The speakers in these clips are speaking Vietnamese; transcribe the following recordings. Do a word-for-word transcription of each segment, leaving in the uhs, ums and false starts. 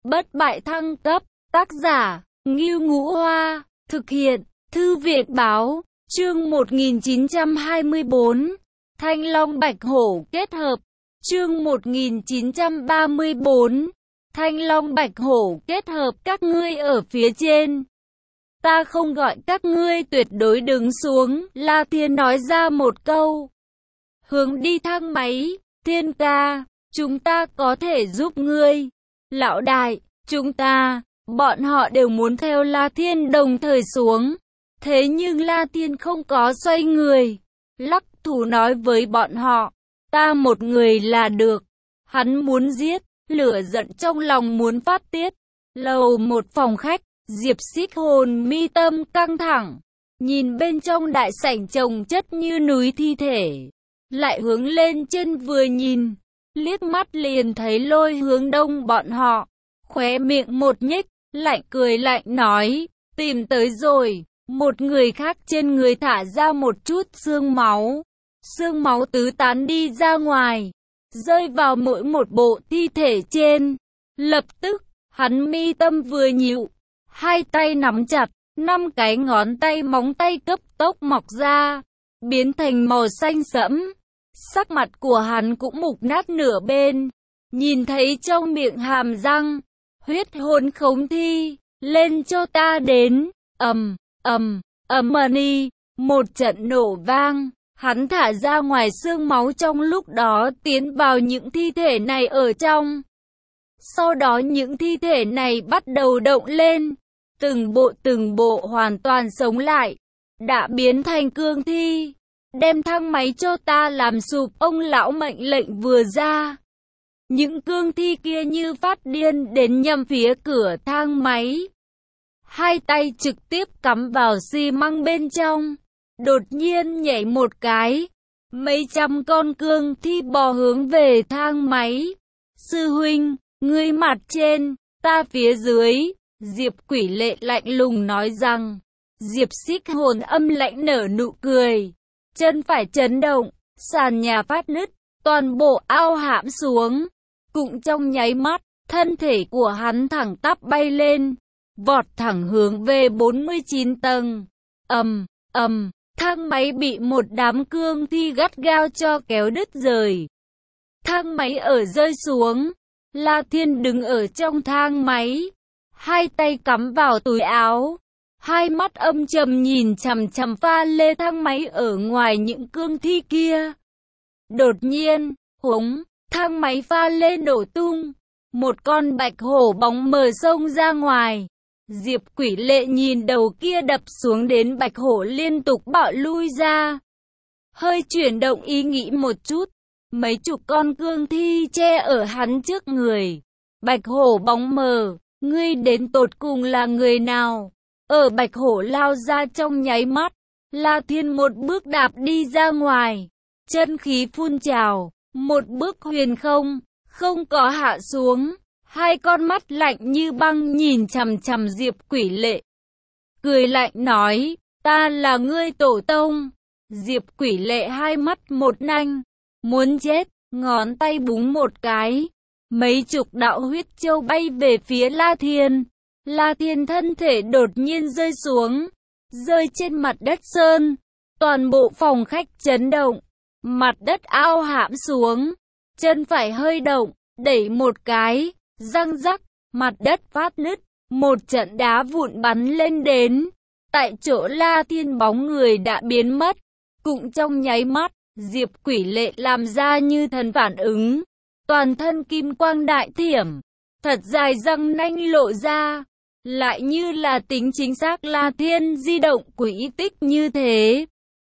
Bất bại thăng cấp, tác giả, Ngưu Ngũ Hoa, thực hiện, Thư viện Báo, chương một nghìn chín trăm hai mươi bốn, Thanh Long Bạch Hổ kết hợp, chương một nghìn chín trăm ba mươi bốn, Thanh Long Bạch Hổ kết hợp. Các ngươi ở phía trên, ta không gọi các ngươi tuyệt đối đứng xuống, La Thiên nói ra một câu. Hướng đi thang máy, Thiên ca, chúng ta có thể giúp ngươi. Lão đại, chúng ta, bọn họ đều muốn theo La Thiên đồng thời xuống. Thế nhưng La Thiên không có xoay người, lắc thủ nói với bọn họ, ta một người là được. Hắn muốn giết, lửa giận trong lòng muốn phát tiết. Lầu một phòng khách, Diệp Xích hồn mi tâm căng thẳng, nhìn bên trong đại sảnh chồng chất như núi thi thể, lại hướng lên trên vừa nhìn, liếc mắt liền thấy Lôi Hướng Đông bọn họ, khóe miệng một nhếch, lạnh cười lạnh nói, tìm tới rồi. Một người khác trên người thả ra một chút xương máu, xương máu tứ tán đi ra ngoài, rơi vào mỗi một bộ thi thể trên. Lập tức, hắn mi tâm vừa nhíu, hai tay nắm chặt, năm cái ngón tay móng tay cấp tốc mọc ra, biến thành màu xanh sẫm. Sắc mặt của hắn cũng mục nát nửa bên, nhìn thấy trong miệng hàm răng, huyết hồn khống thi, lên cho ta đến, ầm, ầm, ầm ầm, một trận nổ vang, hắn thả ra ngoài xương máu trong lúc đó tiến vào những thi thể này ở trong. Sau đó những thi thể này bắt đầu động lên, từng bộ từng bộ hoàn toàn sống lại, đã biến thành cương thi. Đem thang máy cho ta làm sụp, ông lão mệnh lệnh vừa ra. Những cương thi kia như phát điên đến nhằm phía cửa thang máy. Hai tay trực tiếp cắm vào xi măng bên trong. Đột nhiên nhảy một cái. Mấy trăm con cương thi bò hướng về thang máy. Sư huynh, ngươi mặt trên, ta phía dưới. Diệp Quỷ Lệ lạnh lùng nói rằng. Diệp Xích hồn âm lãnh nở nụ cười. Chân phải chấn động, sàn nhà phát nứt, toàn bộ ao hãm xuống. Cũng trong nháy mắt, thân thể của hắn thẳng tắp bay lên, vọt thẳng hướng về bốn mươi chín tầng. Ầm, ầm, thang máy bị một đám cương thi gắt gao cho kéo đứt rời. Thang máy ở rơi xuống, La Thiên đứng ở trong thang máy, hai tay cắm vào túi áo. Hai mắt âm trầm nhìn chằm chằm pha lê thang máy ở ngoài những cương thi kia. Đột nhiên, húng, thang máy pha lê nổ tung. Một con bạch hổ bóng mờ xông ra ngoài. Diệp Quỷ Lệ nhìn đầu kia đập xuống đến bạch hổ liên tục bạo lui ra. Hơi chuyển động ý nghĩ một chút. Mấy chục con cương thi che ở hắn trước người. Bạch hổ bóng mờ, ngươi đến tột cùng là người nào? Ở bạch hổ lao ra trong nháy mắt, La Thiên một bước đạp đi ra ngoài, chân khí phun trào, một bước huyền không, không có hạ xuống, hai con mắt lạnh như băng nhìn chằm chằm Diệp Quỷ Lệ. Cười lạnh nói, ta là ngươi tổ tông. Diệp Quỷ Lệ hai mắt một nanh, muốn chết, ngón tay búng một cái, mấy chục đạo huyết châu bay về phía La Thiên. La Thiên thân thể đột nhiên rơi xuống, rơi trên mặt đất sơn, toàn bộ phòng khách chấn động, mặt đất ao hãm xuống, chân phải hơi động, đẩy một cái, răng rắc, mặt đất phát nứt, một trận đá vụn bắn lên đến, tại chỗ La Thiên bóng người đã biến mất, cũng trong nháy mắt, Diệp Quỷ Lệ làm ra như thần phản ứng, toàn thân kim quang đại thiểm, thật dài răng nanh lộ ra. Lại như là tính chính xác La Thiên di động quỹ tích như thế.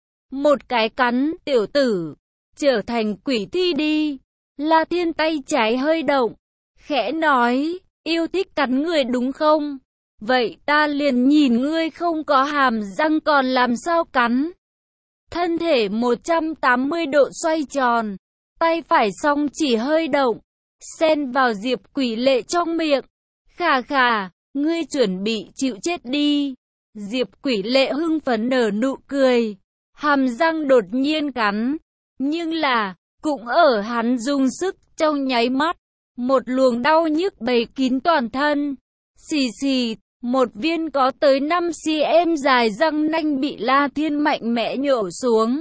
Một cái cắn, tiểu tử, trở thành quỷ thi đi. La Thiên tay trái hơi động, khẽ nói, yêu thích cắn người đúng không? Vậy ta liền nhìn ngươi không có hàm răng còn làm sao cắn. Thân thể một trăm tám mươi độ xoay tròn, tay phải song chỉ hơi động, xen vào Diệp Quỷ Lệ trong miệng. Khà khà. Ngươi chuẩn bị chịu chết đi. Diệp Quỷ Lệ hưng phấn nở nụ cười, hàm răng đột nhiên cắn, nhưng là, cũng ở hắn dùng sức trong nháy mắt, một luồng đau nhức bầy kín toàn thân. Xì xì, một viên có tới năm xăng-ti-mét dài răng nanh bị La Thiên mạnh mẽ nhổ xuống.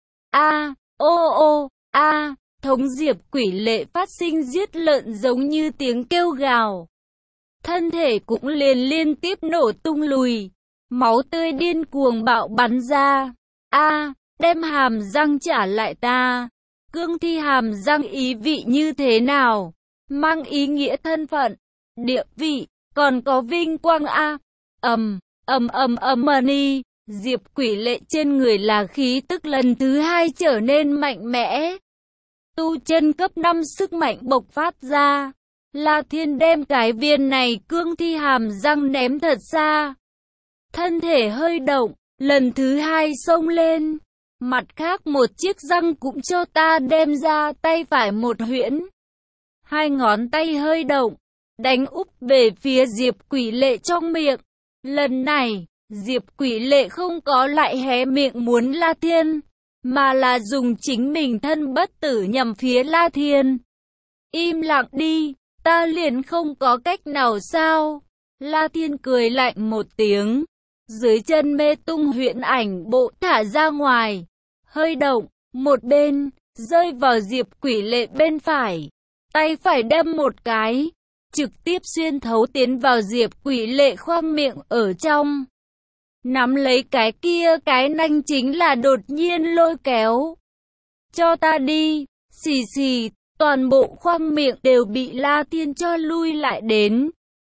A, ô ô, a, thống Diệp Quỷ Lệ phát sinh giết lợn giống như tiếng kêu gào. Thân thể cũng liền liên tiếp nổ tung lùi, máu tươi điên cuồng bạo bắn ra. A, đem hàm răng trả lại ta. Cương thi hàm răng ý vị như thế nào? Mang ý nghĩa thân phận, địa vị, còn có vinh quang a. Ầm, ầm ầm ầm ni, Diệp Quỷ Lệ trên người là khí tức lần thứ hai trở nên mạnh mẽ. Tu chân cấp năm sức mạnh bộc phát ra. La Thiên đem cái viên này cương thi hàm răng ném thật xa. Thân thể hơi động, lần thứ hai xông lên. Mặt khác một chiếc răng cũng cho ta đem ra, tay phải một huyễn. Hai ngón tay hơi động, đánh úp về phía Diệp Quỷ Lệ trong miệng. Lần này, Diệp Quỷ Lệ không có lại hé miệng muốn La Thiên, mà là dùng chính mình thân bất tử nhằm phía La Thiên. Im lặng đi, ta liền không có cách nào sao? La Thiên cười lạnh một tiếng. Dưới chân mê tung huyễn ảnh bộ thả ra ngoài. Hơi động, một bên, rơi vào Diệp Quỷ Lệ bên phải. Tay phải đâm một cái, trực tiếp xuyên thấu tiến vào Diệp Quỷ Lệ khoang miệng ở trong. Nắm lấy cái kia cái nanh chính là đột nhiên lôi kéo. Cho ta đi, xì xì, toàn bộ khoang miệng đều bị La Thiên cho lui lại đến.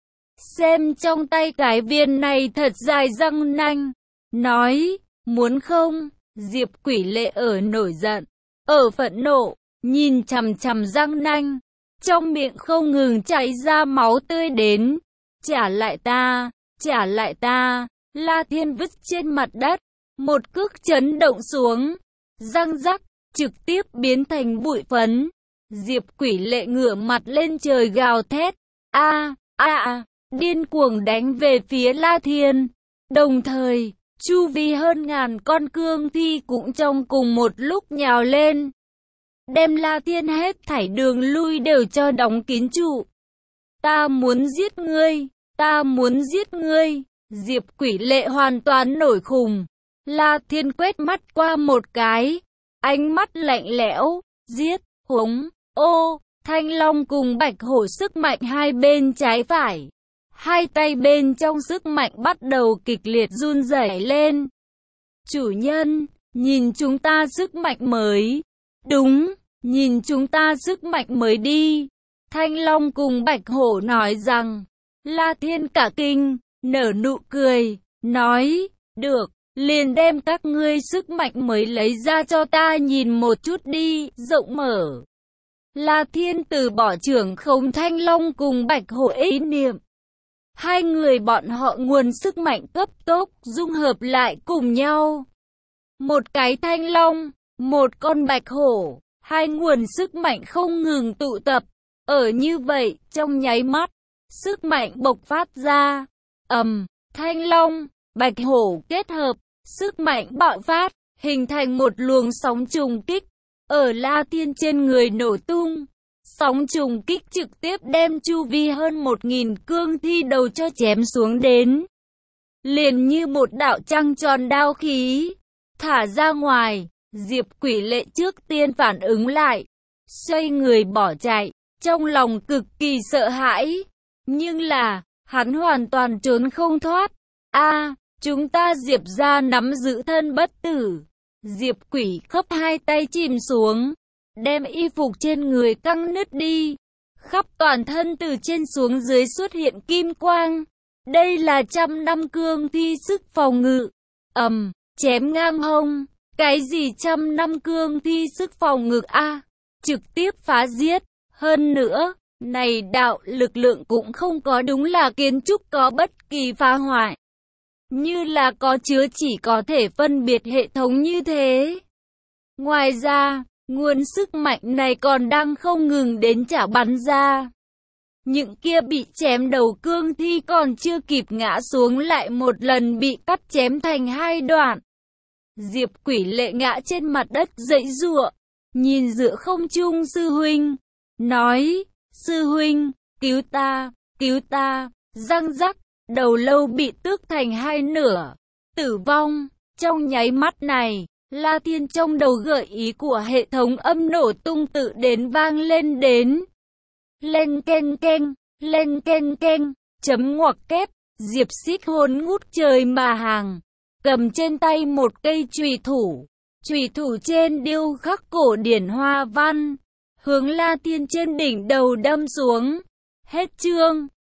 Xem trong tay cái viên này thật dài răng nanh. Nói, muốn không? Diệp Quỷ Lệ ở nổi giận, ở phẫn nộ, nhìn chằm chằm răng nanh. Trong miệng không ngừng chảy ra máu tươi đến. Trả lại ta, trả lại ta. La Thiên vứt trên mặt đất. Một cước chấn động xuống. Răng rắc, trực tiếp biến thành bụi phấn. Diệp Quỷ Lệ ngửa mặt lên trời gào thét. A, a, a, điên cuồng đánh về phía La Thiên. Đồng thời, chu vi hơn ngàn con cương thi cũng trong cùng một lúc nhào lên. Đem La Thiên hết thảy đường lui đều cho đóng kín trụ. Ta muốn giết ngươi, ta muốn giết ngươi. Diệp Quỷ Lệ hoàn toàn nổi khùng. La Thiên quét mắt qua một cái, ánh mắt lạnh lẽo, giết, hống, ô, Thanh Long cùng Bạch Hổ sức mạnh hai bên trái phải. Hai tay bên trong sức mạnh bắt đầu kịch liệt run rẩy lên. Chủ nhân, nhìn chúng ta sức mạnh mới. Đúng, nhìn chúng ta sức mạnh mới đi. Thanh Long cùng Bạch Hổ nói rằng. La Thiên cả kinh, nở nụ cười, nói, được, liền đem các ngươi sức mạnh mới lấy ra cho ta nhìn một chút đi, rộng mở. La Thiên từ bỏ trưởng không Thanh Long cùng Bạch Hổ ý niệm. Hai người bọn họ nguồn sức mạnh cấp tốc dung hợp lại cùng nhau. Một cái Thanh Long, một con Bạch Hổ, hai nguồn sức mạnh không ngừng tụ tập. Ở như vậy, trong nháy mắt, sức mạnh bộc phát ra. Ầm, Thanh Long, Bạch Hổ kết hợp, sức mạnh bạo phát, hình thành một luồng sóng trùng kích. Ở La Thiên trên người nổ tung. Sóng trùng kích trực tiếp đem chu vi hơn một nghìn cương thi đầu cho chém xuống đến. Liền như một đạo trăng tròn đao khí. Thả ra ngoài, Diệp Quỷ Lệ trước tiên phản ứng lại. Xoay người bỏ chạy, trong lòng cực kỳ sợ hãi. Nhưng là, hắn hoàn toàn trốn không thoát. A, chúng ta Diệp gia nắm giữ thân bất tử. Diệp Quỷ khớp hai tay chìm xuống. Đem y phục trên người căng nứt đi. Khắp toàn thân từ trên xuống dưới xuất hiện kim quang. Đây là trăm năm cương thi sức phòng ngự. Ầm, chém ngang hông. Cái gì trăm năm cương thi sức phòng ngự a? Trực tiếp phá giết. Hơn nữa, này đạo lực lượng cũng không có đúng là kiến trúc có bất kỳ phá hoại. Như là có chứa chỉ có thể phân biệt hệ thống như thế. Ngoài ra, nguồn sức mạnh này còn đang không ngừng đến trả bắn ra. Những kia bị chém đầu cương thi còn chưa kịp ngã xuống lại một lần bị cắt chém thành hai đoạn. Diệp Quỷ Lệ ngã trên mặt đất giãy giụa, nhìn giữa không trung sư huynh, nói, Sư huynh, cứu ta, cứu ta, răng rắc, đầu lâu bị tước thành hai nửa, tử vong. Trong nháy mắt này, La Thiên trong đầu gợi ý của hệ thống âm nổ tung tự đến vang lên đến. Lên keng keng, lên keng keng, chấm ngoặc kép, Diệp Xích hồn ngút trời mà hàng, cầm trên tay một cây chùy thủ, chùy thủ trên điêu khắc cổ điển hoa văn, hướng La Thiên trên đỉnh đầu đâm xuống. Hết chương.